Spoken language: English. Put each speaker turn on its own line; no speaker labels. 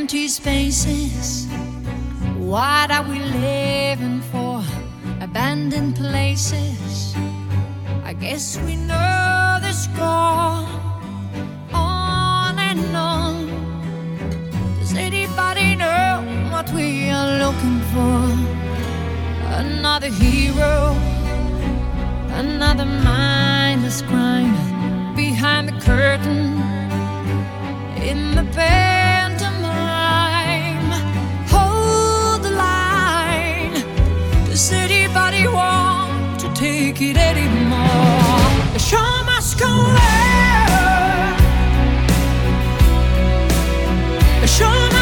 empty spaces. What are we living for? Abandoned places. I guess we know the score. On and on. Does anybody know what we are looking for? Another hero, another mindless crime behind the curtain in the pantomime. Hold the line. Does anybody want to take it anymore? The show must go on. The show must